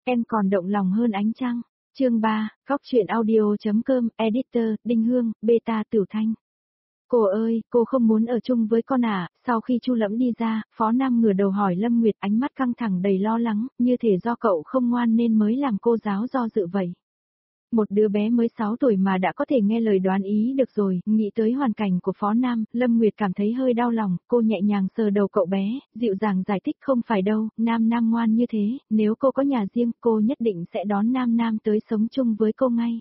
Em còn động lòng hơn ánh trăng. Chương 3, Cóc truyện audio.com, editor, Đinh Hương, beta Tiểu Thanh. Cô ơi, cô không muốn ở chung với con à? Sau khi Chu Lẫm đi ra, Phó Nam ngửa đầu hỏi Lâm Nguyệt, ánh mắt căng thẳng đầy lo lắng, như thể do cậu không ngoan nên mới làm cô giáo do dự vậy. Một đứa bé mới 6 tuổi mà đã có thể nghe lời đoán ý được rồi, nghĩ tới hoàn cảnh của Phó Nam, Lâm Nguyệt cảm thấy hơi đau lòng, cô nhẹ nhàng sờ đầu cậu bé, dịu dàng giải thích không phải đâu, Nam ngoan như thế, nếu cô có nhà riêng, cô nhất định sẽ đón Nam tới sống chung với cô ngay.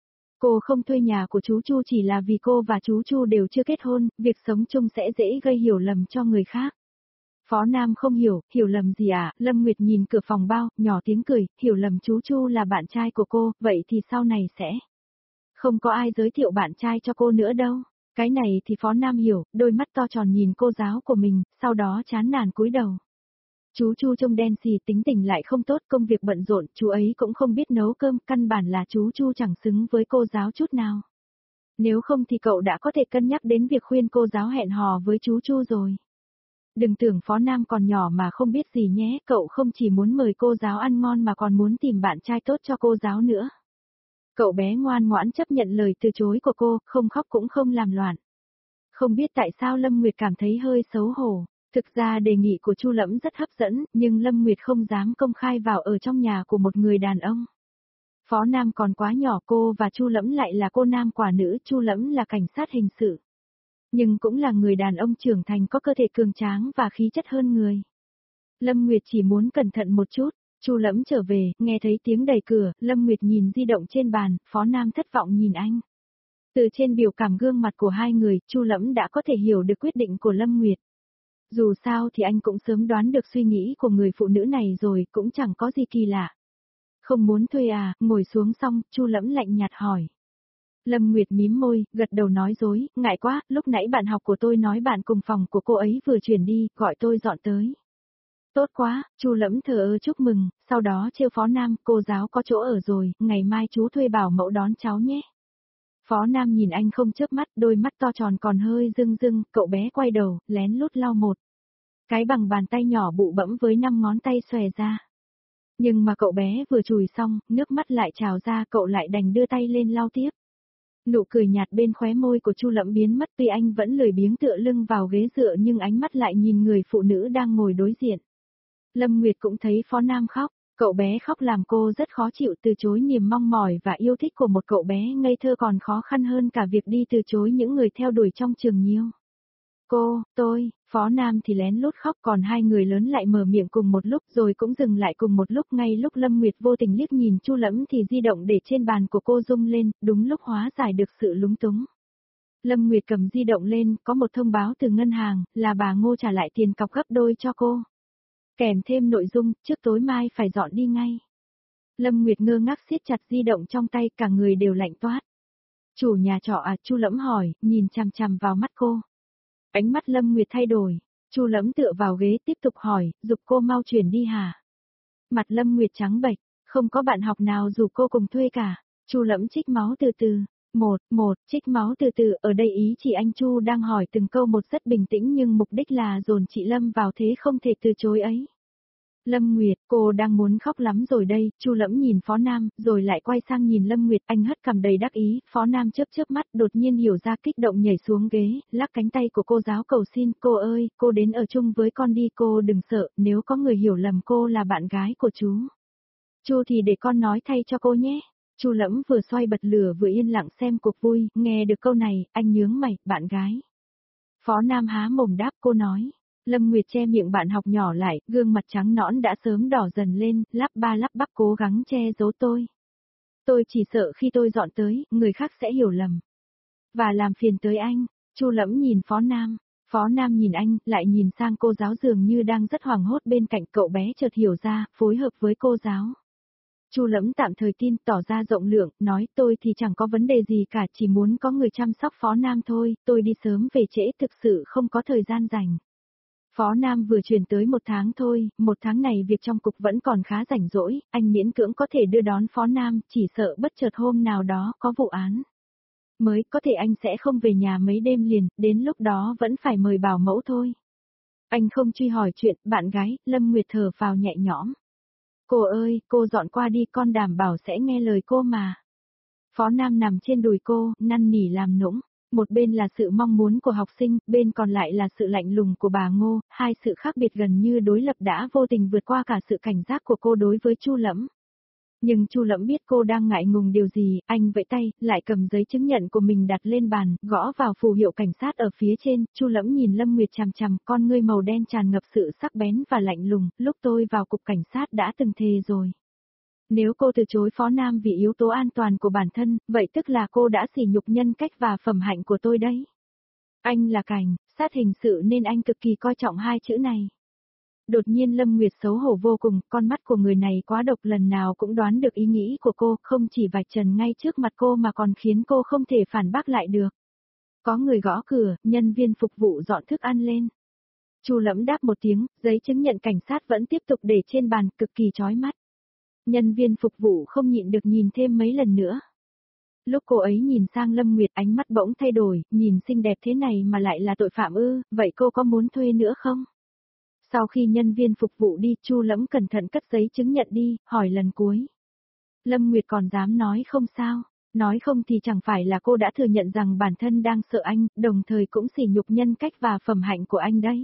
Cô không thuê nhà của chú Chu chỉ là vì cô và chú Chu đều chưa kết hôn, việc sống chung sẽ dễ gây hiểu lầm cho người khác. Phó Nam không hiểu lầm gì à? Lâm Nguyệt nhìn cửa phòng bao, nhỏ tiếng cười, hiểu lầm chú Chu là bạn trai của cô, vậy thì sau này sẽ không có ai giới thiệu bạn trai cho cô nữa đâu. Cái này thì Phó Nam hiểu, đôi mắt to tròn nhìn cô giáo của mình, sau đó chán nản cúi đầu. Chú Chu trông đen xì, tính tình lại không tốt, công việc bận rộn, chú ấy cũng không biết nấu cơm, căn bản là chú Chu chẳng xứng với cô giáo chút nào. Nếu không thì cậu đã có thể cân nhắc đến việc khuyên cô giáo hẹn hò với chú Chu rồi. Đừng tưởng Phó Nam còn nhỏ mà không biết gì nhé, cậu không chỉ muốn mời cô giáo ăn ngon mà còn muốn tìm bạn trai tốt cho cô giáo nữa. Cậu bé ngoan ngoãn chấp nhận lời từ chối của cô, không khóc cũng không làm loạn. Không biết tại sao Lâm Nguyệt cảm thấy hơi xấu hổ. Thực ra đề nghị của Chu Lẫm rất hấp dẫn, nhưng Lâm Nguyệt không dám công khai vào ở trong nhà của một người đàn ông. Phó Nam còn quá nhỏ, cô và Chu Lẫm lại là cô nam quả nữ, Chu Lẫm là cảnh sát hình sự. Nhưng cũng là người đàn ông trưởng thành có cơ thể cường tráng và khí chất hơn người. Lâm Nguyệt chỉ muốn cẩn thận một chút. Chu Lẫm trở về, nghe thấy tiếng đẩy cửa, Lâm Nguyệt nhìn di động trên bàn, Phó Nam thất vọng nhìn anh. Từ trên biểu cảm gương mặt của hai người, Chu Lẫm đã có thể hiểu được quyết định của Lâm Nguyệt. Dù sao thì anh cũng sớm đoán được suy nghĩ của người phụ nữ này rồi, cũng chẳng có gì kỳ lạ. Không muốn thuê à? Ngồi xuống xong, Chu Lẫm lạnh nhạt hỏi. Lâm Nguyệt mím môi, gật đầu nói dối, ngại quá, lúc nãy bạn học của tôi nói bạn cùng phòng của cô ấy vừa chuyển đi, gọi tôi dọn tới. Tốt quá, Chu Lẫm thờ ơ chúc mừng, sau đó trêu Phó Nam, cô giáo có chỗ ở rồi, ngày mai chú thuê bảo mẫu đón cháu nhé. Phó Nam nhìn anh không chớp mắt, đôi mắt to tròn còn hơi rưng, cậu bé quay đầu, lén lút lau một cái bằng bàn tay nhỏ bụ bẫm với 5 ngón tay xòe ra. Nhưng mà cậu bé vừa chùi xong, nước mắt lại trào ra, cậu lại đành đưa tay lên lau tiếp. Nụ cười nhạt bên khóe môi của Chu Lẫm biến mất, tuy anh vẫn lười biếng tựa lưng vào ghế dựa nhưng ánh mắt lại nhìn người phụ nữ đang ngồi đối diện. Lâm Nguyệt cũng thấy Phó Nam khóc, cậu bé khóc làm cô rất khó chịu, từ chối niềm mong mỏi và yêu thích của một cậu bé ngây thơ còn khó khăn hơn cả việc đi từ chối những người theo đuổi trong trường nhiều. Phó Nam thì lén lút khóc, còn hai người lớn lại mở miệng cùng một lúc rồi cũng dừng lại cùng một lúc. Ngay lúc Lâm Nguyệt vô tình liếc nhìn Chu Lẫm thì di động để trên bàn của cô rung lên, đúng lúc hóa giải được sự lúng túng. Lâm Nguyệt cầm di động lên, có một thông báo từ ngân hàng, là bà Ngô trả lại tiền cọc gấp đôi cho cô. Kèm thêm nội dung, trước tối mai phải dọn đi ngay. Lâm Nguyệt ngơ ngác siết chặt di động trong tay, cả người đều lạnh toát. Chủ nhà trọ à? Chu Lẫm hỏi, nhìn chằm chằm vào mắt cô. Ánh mắt Lâm Nguyệt thay đổi, Chu Lẫm tựa vào ghế tiếp tục hỏi, giục cô mau chuyển đi hả? Mặt Lâm Nguyệt trắng bệch, không có bạn học nào rủ cô cùng thuê cả. Chu Lẫm trích máu từ từ. Trích máu từ từ, ở đây ý chỉ anh Chu đang hỏi từng câu một rất bình tĩnh nhưng mục đích là dồn chị Lâm vào thế không thể từ chối ấy. Lâm Nguyệt, cô đang muốn khóc lắm rồi đây. Chu Lẫm nhìn Phó Nam, rồi lại quay sang nhìn Lâm Nguyệt, anh hất cằm đầy đắc ý. Phó Nam chớp mắt, đột nhiên hiểu ra, kích động nhảy xuống ghế, lắc cánh tay của cô giáo cầu xin, cô ơi, cô đến ở chung với con đi, cô đừng sợ, nếu có người hiểu lầm cô là bạn gái của chú. Chu thì để con nói thay cho cô nhé. Chu Lẫm vừa xoay bật lửa vừa yên lặng xem cuộc vui, nghe được câu này, anh nhướng mày, bạn gái. Phó Nam há mồm đáp, cô nói. Lâm Nguyệt che miệng bạn học nhỏ lại, gương mặt trắng nõn đã sớm đỏ dần lên, lắp bắp cố gắng che giấu tôi. Tôi chỉ sợ khi tôi dọn tới, người khác sẽ hiểu lầm. Và làm phiền tới anh. Chu Lẫm nhìn Phó Nam. Phó Nam nhìn anh, lại nhìn sang cô giáo dường như đang rất hoảng hốt bên cạnh, cậu bé chợt hiểu ra, phối hợp với cô giáo. Chu Lẫm tạm thời tin, tỏ ra rộng lượng, nói tôi thì chẳng có vấn đề gì cả, chỉ muốn có người chăm sóc Phó Nam thôi, tôi đi sớm về trễ thực sự không có thời gian rảnh. Phó Nam vừa chuyển tới 1 tháng thôi, 1 tháng này việc trong cục vẫn còn khá rảnh rỗi, anh miễn cưỡng có thể đưa đón Phó Nam, chỉ sợ bất chợt hôm nào đó có vụ án. Mới có thể anh sẽ không về nhà mấy đêm liền, đến lúc đó vẫn phải mời bảo mẫu thôi. Anh không truy hỏi chuyện, bạn gái, Lâm Nguyệt thở phào nhẹ nhõm. Cô ơi, cô dọn qua đi, con đảm bảo sẽ nghe lời cô mà. Phó Nam nằm trên đùi cô, năn nỉ làm nũng. Một bên là sự mong muốn của học sinh, bên còn lại là sự lạnh lùng của bà Ngô, hai sự khác biệt gần như đối lập đã vô tình vượt qua cả sự cảnh giác của cô đối với Chu Lẫm. Nhưng Chu Lẫm biết cô đang ngại ngùng điều gì, anh vẫy tay, lại cầm giấy chứng nhận của mình đặt lên bàn, gõ vào phù hiệu cảnh sát ở phía trên. Chu Lẫm nhìn Lâm Nguyệt chằm chằm, con ngươi màu đen tràn ngập sự sắc bén và lạnh lùng. Lúc tôi vào cục cảnh sát đã từng thề rồi. Nếu cô từ chối Phó Nam vì yếu tố an toàn của bản thân, vậy tức là cô đã sỉ nhục nhân cách và phẩm hạnh của tôi đấy. Anh là cảnh sát hình sự nên anh cực kỳ coi trọng hai chữ này. Đột nhiên Lâm Nguyệt xấu hổ vô cùng, con mắt của người này quá độc, lần nào cũng đoán được ý nghĩ của cô, không chỉ vạch trần ngay trước mặt cô mà còn khiến cô không thể phản bác lại được. Có người gõ cửa, nhân viên phục vụ dọn thức ăn lên. Chu Lẫm đáp một tiếng, giấy chứng nhận cảnh sát vẫn tiếp tục để trên bàn, cực kỳ chói mắt. Nhân viên phục vụ không nhịn được nhìn thêm mấy lần nữa. Lúc cô ấy nhìn sang Lâm Nguyệt, ánh mắt bỗng thay đổi, nhìn xinh đẹp thế này mà lại là tội phạm ư, vậy cô có muốn thuê nữa không? Sau khi nhân viên phục vụ đi, Chu Lẫm cẩn thận cất giấy chứng nhận đi, hỏi lần cuối. Lâm Nguyệt còn dám nói không sao? Nói không thì chẳng phải là cô đã thừa nhận rằng bản thân đang sợ anh, đồng thời cũng sỉ nhục nhân cách và phẩm hạnh của anh đấy.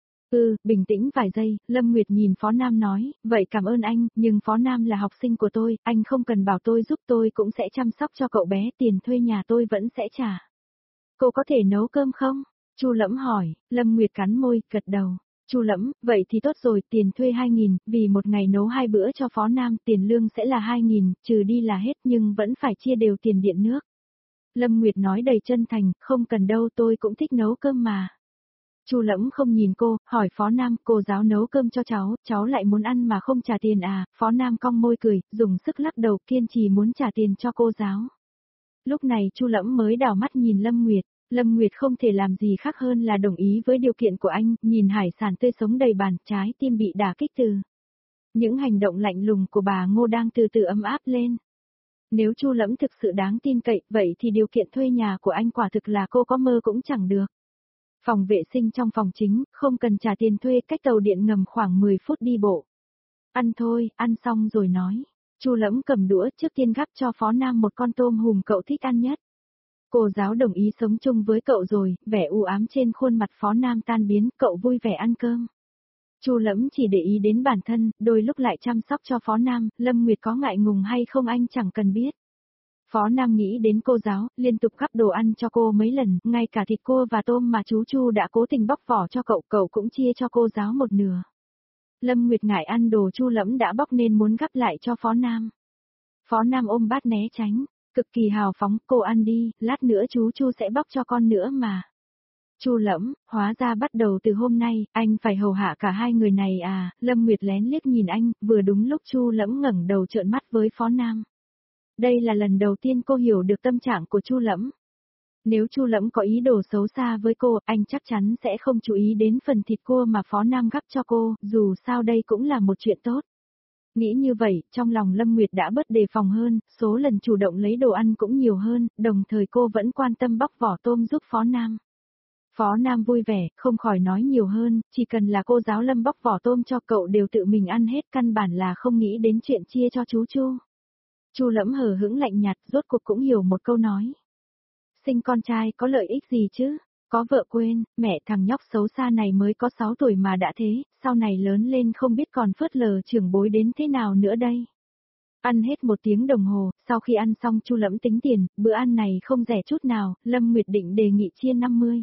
Bình tĩnh vài giây, Lâm Nguyệt nhìn Phó Nam nói, vậy cảm ơn anh, nhưng Phó Nam là học sinh của tôi, anh không cần bảo tôi giúp, tôi cũng sẽ chăm sóc cho cậu bé, tiền thuê nhà tôi vẫn sẽ trả. Cô có thể nấu cơm không? Chu Lẫm hỏi. Lâm Nguyệt cắn môi, gật đầu. Chu Lẫm, vậy thì tốt rồi, tiền thuê 2.000, vì một ngày nấu 2 bữa cho Phó Nam, tiền lương sẽ là 2.000, trừ đi là hết nhưng vẫn phải chia đều tiền điện nước. Lâm Nguyệt nói đầy chân thành, không cần đâu, tôi cũng thích nấu cơm mà. Chu Lẫm không nhìn cô, hỏi Phó Nam, cô giáo nấu cơm cho cháu lại muốn ăn mà không trả tiền à? Phó Nam cong môi cười, dùng sức lắc đầu, kiên trì muốn trả tiền cho cô giáo. Lúc này Chu Lẫm mới đảo mắt nhìn Lâm Nguyệt. Lâm Nguyệt không thể làm gì khác hơn là đồng ý với điều kiện của anh, nhìn hải sản tươi sống đầy bàn, trái tim bị đả kích từ. Những hành động lạnh lùng của bà Ngô đang từ từ ấm áp lên. Nếu Chu Lẫm thực sự đáng tin cậy, vậy thì điều kiện thuê nhà của anh quả thực là cô có mơ cũng chẳng được. Phòng vệ sinh trong phòng chính, không cần trả tiền thuê, cách tàu điện ngầm khoảng 10 phút đi bộ. Ăn thôi, ăn xong rồi nói. Chu Lẫm cầm đũa, trước tiên gắp cho Phó Nam một con tôm hùm cậu thích ăn nhất. Cô giáo đồng ý sống chung với cậu rồi, vẻ u ám trên khuôn mặt Phó Nam tan biến, cậu vui vẻ ăn cơm. Chu Lẫm chỉ để ý đến bản thân, đôi lúc lại chăm sóc cho Phó Nam, Lâm Nguyệt có ngại ngùng hay không anh chẳng cần biết. Phó Nam nghĩ đến cô giáo, liên tục gắp đồ ăn cho cô mấy lần, ngay cả thịt cua và tôm mà chú Chu đã cố tình bóc vỏ cho cậu cũng chia cho cô giáo một nửa. Lâm Nguyệt ngại ăn đồ Chu Lẫm đã bóc nên muốn gắp lại cho Phó Nam. Phó Nam ôm bát né tránh, cực kỳ hào phóng, cô ăn đi, lát nữa chú Chu sẽ bóc cho con nữa mà. Chu Lẫm, hóa ra bắt đầu từ hôm nay, anh phải hầu hạ cả hai người này à? Lâm Nguyệt lén liếc nhìn anh, vừa đúng lúc Chu Lẫm ngẩng đầu trợn mắt với Phó Nam. Đây là lần đầu tiên cô hiểu được tâm trạng của Chu Lẫm. Nếu Chu Lẫm có ý đồ xấu xa với cô, anh chắc chắn sẽ không chú ý đến phần thịt cua mà Phó Nam gắp cho cô, dù sao đây cũng là một chuyện tốt. Nghĩ như vậy, trong lòng Lâm Nguyệt đã bớt đề phòng hơn, số lần chủ động lấy đồ ăn cũng nhiều hơn, đồng thời cô vẫn quan tâm bóc vỏ tôm giúp Phó Nam. Phó Nam vui vẻ, không khỏi nói nhiều hơn, chỉ cần là cô giáo Lâm bóc vỏ tôm cho cậu đều tự mình ăn hết, căn bản là không nghĩ đến chuyện chia cho chú Chu. Chu Lẫm hờ hững lạnh nhạt, rốt cuộc cũng hiểu một câu nói. Sinh con trai có lợi ích gì chứ? Có vợ quên, mẹ thằng nhóc xấu xa này mới có 6 tuổi mà đã thế, sau này lớn lên không biết còn phớt lờ trưởng bối đến thế nào nữa đây. Ăn hết 1 tiếng đồng hồ, sau khi ăn xong Chu Lẫm tính tiền, bữa ăn này không rẻ chút nào, Lâm Nguyệt định đề nghị chia 50.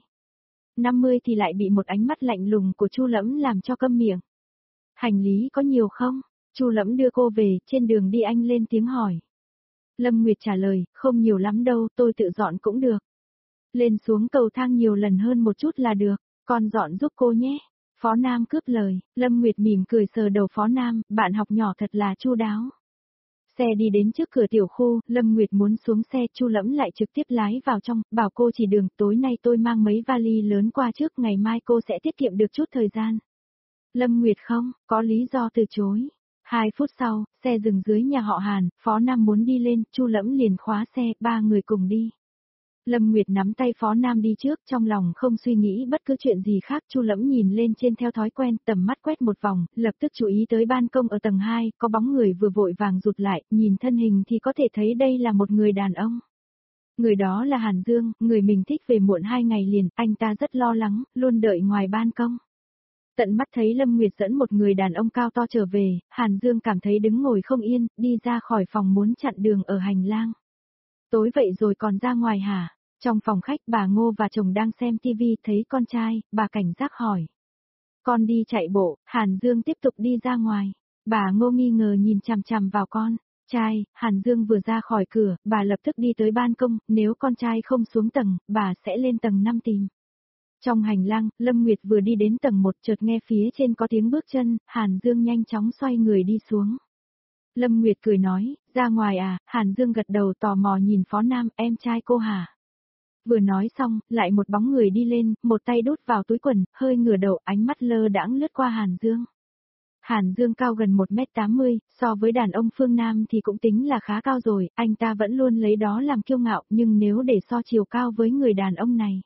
50 thì lại bị một ánh mắt lạnh lùng của Chu Lẫm làm cho câm miệng. Hành lý có nhiều không? Chu Lẫm đưa cô về, trên đường đi anh lên tiếng hỏi. Lâm Nguyệt trả lời, không nhiều lắm đâu, tôi tự dọn cũng được. Lên xuống cầu thang nhiều lần hơn một chút là được, con dọn giúp cô nhé. Phó Nam cướp lời, Lâm Nguyệt mỉm cười sờ đầu Phó Nam, bạn học nhỏ thật là chu đáo. Xe đi đến trước cửa tiểu khu, Lâm Nguyệt muốn xuống xe, Chu Lẫm lại trực tiếp lái vào trong, bảo cô chỉ đường, tối nay tôi mang mấy vali lớn qua trước, ngày mai cô sẽ tiết kiệm được chút thời gian. Lâm Nguyệt không, có lý do từ chối. 2 phút sau, xe dừng dưới nhà họ Hàn, Phó Nam muốn đi lên, Chu Lẫm liền khóa xe, 3 người cùng đi. Lâm Nguyệt nắm tay Phó Nam đi trước, trong lòng không suy nghĩ bất cứ chuyện gì khác. Chu Lẫm nhìn lên trên theo thói quen, tầm mắt quét một vòng, lập tức chú ý tới ban công ở tầng 2, có bóng người vừa vội vàng rụt lại, nhìn thân hình thì có thể thấy đây là một người đàn ông. Người đó là Hàn Dương, người mình thích về muộn 2 ngày liền, anh ta rất lo lắng, luôn đợi ngoài ban công. Tận mắt thấy Lâm Nguyệt dẫn một người đàn ông cao to trở về, Hàn Dương cảm thấy đứng ngồi không yên, đi ra khỏi phòng muốn chặn đường ở hành lang. Tối vậy rồi còn ra ngoài hả? Trong phòng khách bà Ngô và chồng đang xem tivi thấy con trai, bà cảnh giác hỏi. Con đi chạy bộ, Hàn Dương tiếp tục đi ra ngoài. Bà Ngô nghi ngờ nhìn chằm chằm vào con. Trai, Hàn Dương vừa ra khỏi cửa, bà lập tức đi tới ban công, nếu con trai không xuống tầng, bà sẽ lên tầng 5 tìm. Trong hành lang, Lâm Nguyệt vừa đi đến tầng 1 chợt nghe phía trên có tiếng bước chân, Hàn Dương nhanh chóng xoay người đi xuống. Lâm Nguyệt cười nói, ra ngoài à, Hàn Dương gật đầu tò mò nhìn Phó Nam, em trai cô hả? Vừa nói xong, lại một bóng người đi lên, một tay đút vào túi quần, hơi ngửa đầu, ánh mắt lơ đãng lướt qua Hàn Dương. Hàn Dương cao gần 1m80, so với đàn ông phương Nam thì cũng tính là khá cao rồi, anh ta vẫn luôn lấy đó làm kiêu ngạo, nhưng nếu để so chiều cao với người đàn ông này,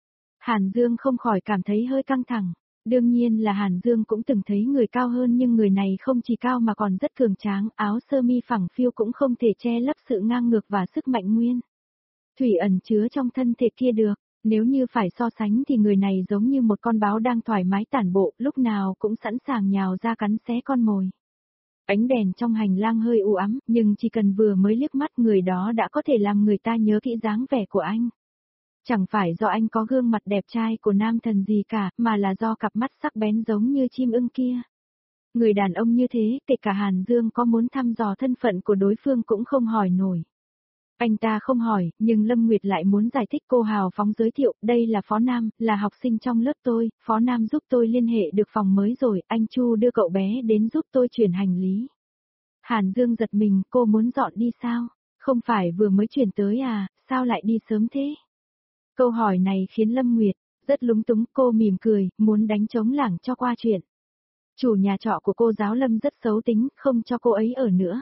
Hàn Dương không khỏi cảm thấy hơi căng thẳng. Đương nhiên là Hàn Dương cũng từng thấy người cao hơn, nhưng người này không chỉ cao mà còn rất cường tráng, áo sơ mi phẳng phiu cũng không thể che lấp sự ngang ngược và sức mạnh nguyên thủy ẩn chứa trong thân thể kia được. Nếu như phải so sánh thì người này giống như một con báo đang thoải mái tản bộ, lúc nào cũng sẵn sàng nhào ra cắn xé con mồi. Ánh đèn trong hành lang hơi u ám, nhưng chỉ cần vừa mới liếc mắt người đó đã có thể làm người ta nhớ kỹ dáng vẻ của anh. Chẳng phải do anh có gương mặt đẹp trai của nam thần gì cả, mà là do cặp mắt sắc bén giống như chim ưng kia. Người đàn ông như thế, kể cả Hàn Dương có muốn thăm dò thân phận của đối phương cũng không hỏi nổi. Anh ta không hỏi, nhưng Lâm Nguyệt lại muốn giải thích. Cô hào phóng giới thiệu, đây là Phó Nam, là học sinh trong lớp tôi, Phó Nam giúp tôi liên hệ được phòng mới rồi, anh Chu đưa cậu bé đến giúp tôi chuyển hành lý. Hàn Dương giật mình, cô muốn dọn đi sao? Không phải vừa mới chuyển tới à, sao lại đi sớm thế? Câu hỏi này khiến Lâm Nguyệt rất lúng túng, cô mỉm cười, muốn đánh trống lảng cho qua chuyện. Chủ nhà trọ của cô giáo Lâm rất xấu tính, không cho cô ấy ở nữa.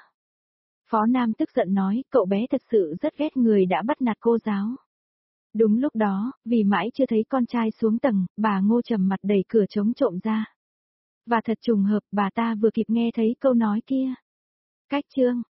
Phó Nam tức giận nói, cậu bé thật sự rất ghét người đã bắt nạt cô giáo. Đúng lúc đó, vì mãi chưa thấy con trai xuống tầng, bà Ngô trầm mặt đẩy cửa trống trộm ra. Và thật trùng hợp, bà ta vừa kịp nghe thấy câu nói kia. Cách chương